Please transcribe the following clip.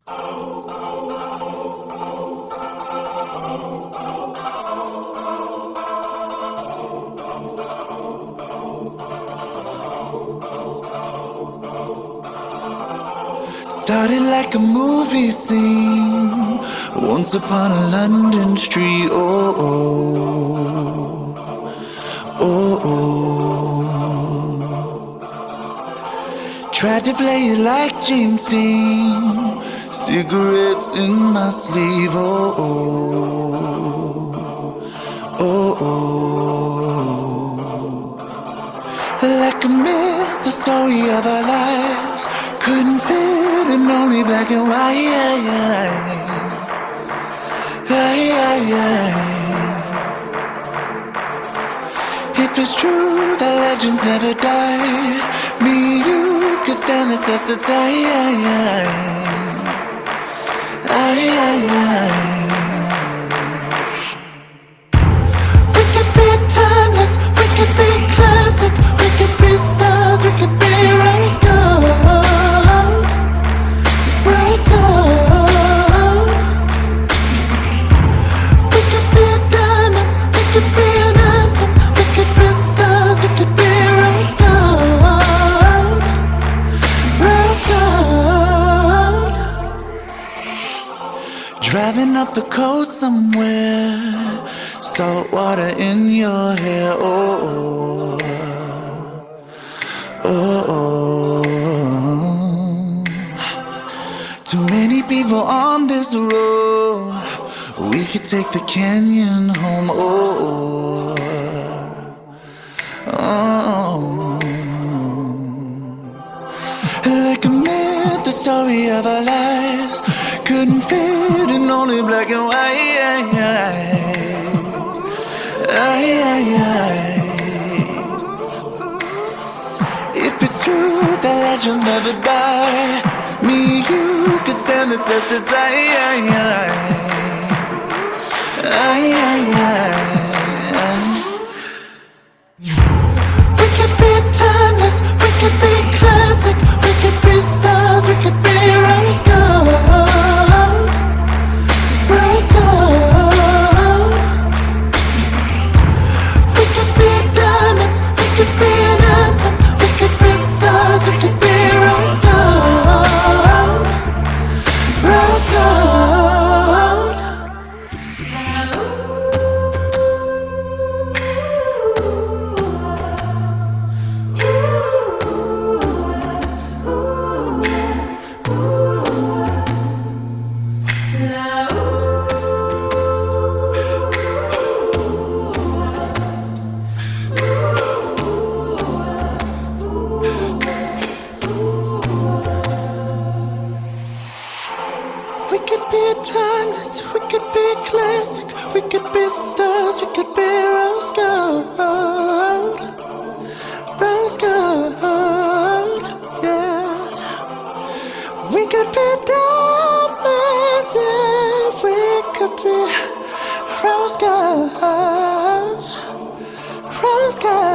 Started like a movie scene, once upon a London street. Oh, oh, oh, oh. Tried to play it like James Dean, cigarettes in my sleeve. Oh, oh, oh, oh. Like a myth, the story of our lives couldn't fit in only black and white. If it's true that legends never die, me and you could stand the test of time. We could be timeless, we could be classic, we could be stars, we could be rose gold. Rose gold. We could be diamonds, we could be an anthem, we could be stars, we could be rose gold. Rose gold. Driving up the coast somewhere, salt water in your hair. Oh, oh, oh, oh. Too many people on this road, we could take the canyon home. Oh, oh, oh. Like a myth, the story of our lives couldn't fit in only black and white. If it's true that legends never die, me and you could stand the test of time. We could be timeless, we could be classic, we could be stars, we could be rose gold. Rose gold. We could be diamonds, we could be an anthem, we could be stars, we could be rose gold. Rose gold. We could be timeless, we could be classic, we could be stars, we could be rose gold. Rose gold, yeah. We could be diamonds, yeah. We could be rose gold. Rose gold.